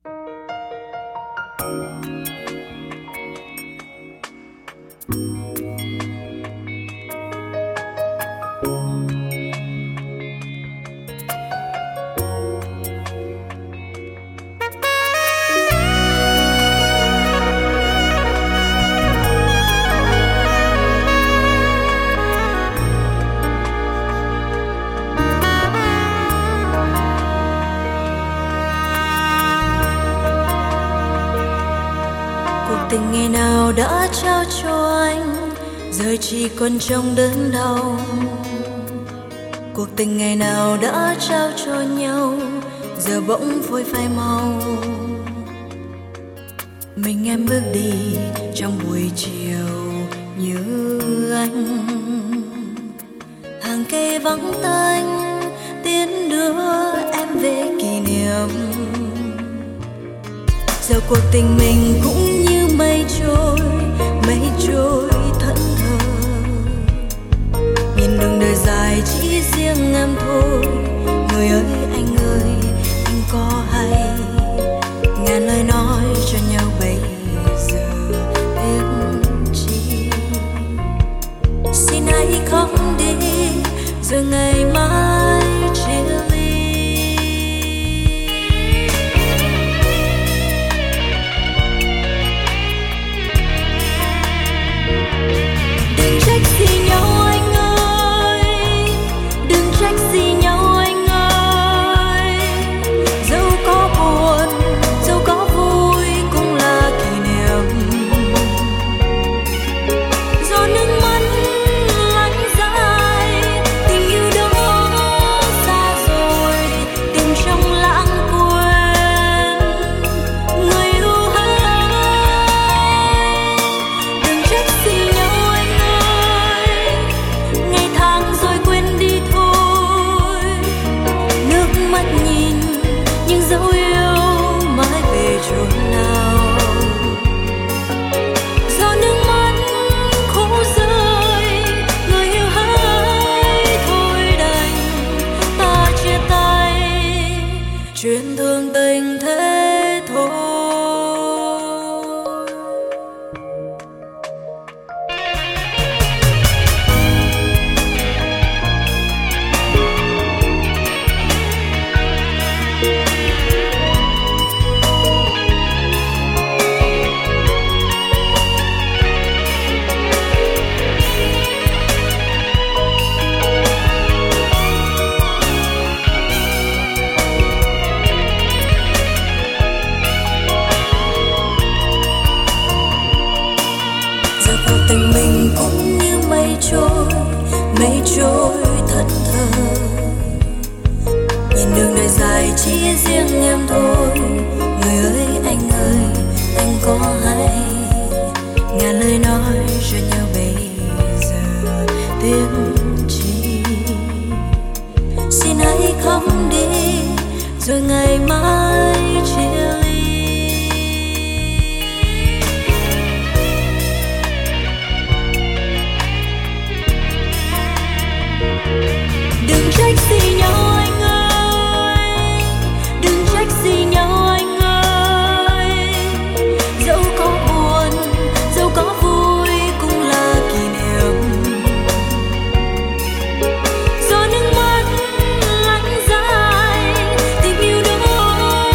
Tình ngày nào đã trao cho anh, giờ chỉ còn trong đớn đau. Cuộc tình ngày nào đã trao cho nhau, giờ bỗng phôi phai màu. Mình em bước đi trong buổi chiều như anh, hàng cây vắng tanh tiến đưa em về kỷ niệm. Giờ cuộc tình mình cũng như mây trôi thẫn thờ. Nhìn đường đời dài chỉ riêng em thôi. Người ơi, anh có hay ngàn lời nói cho nhau bây giờ tiếc chi? Xin hãy khóc đi rồi ngày mai chia ly. Đừng trách gì nhau anh ơi, đừng trách gì nhau anh ơi. Dẫu có buồn, dẫu có vui cũng là kỷ niệm. Giọt nước mắt lắng dài, tình yêu đó xa rồi, tìm trong lãng quên người yêu hay. Đừng trách gì nhau anh ơi, ngày tháng rồi quên đi thôi. Nước mắt nhìn nhưng dấu yêu mãi về chốn nào. Giọt nước mắt khô rơi, người yêu hãy thôi đành ta chia tay. Chuyện thương tình thế thôi. Giờ cuộc tình mình cũng như mây trôi thẫn thờ. Nhìn đường đời dài chỉ riêng em thôi. Người ơi, anh có hay ngàn lời nói cho nhau bây giờ tiếc chi? Xin hãy khóc đi rồi ngày mai chia ly. Đừng trách gì nhau anh ơi, đừng trách gì nhau anh ơi. Dẫu có buồn, dẫu có vui cũng là kỷ niệm. Giọt nước mắt lắng dài, tình yêu đó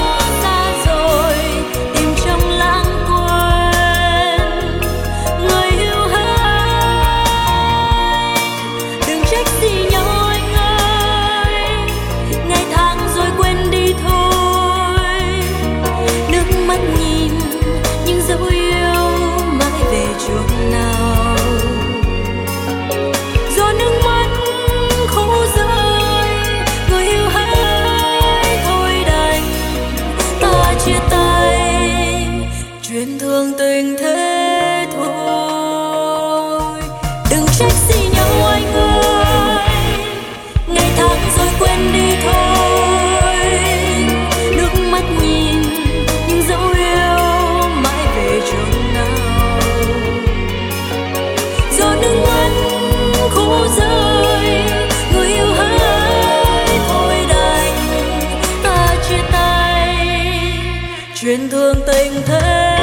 chuyện thường tình thế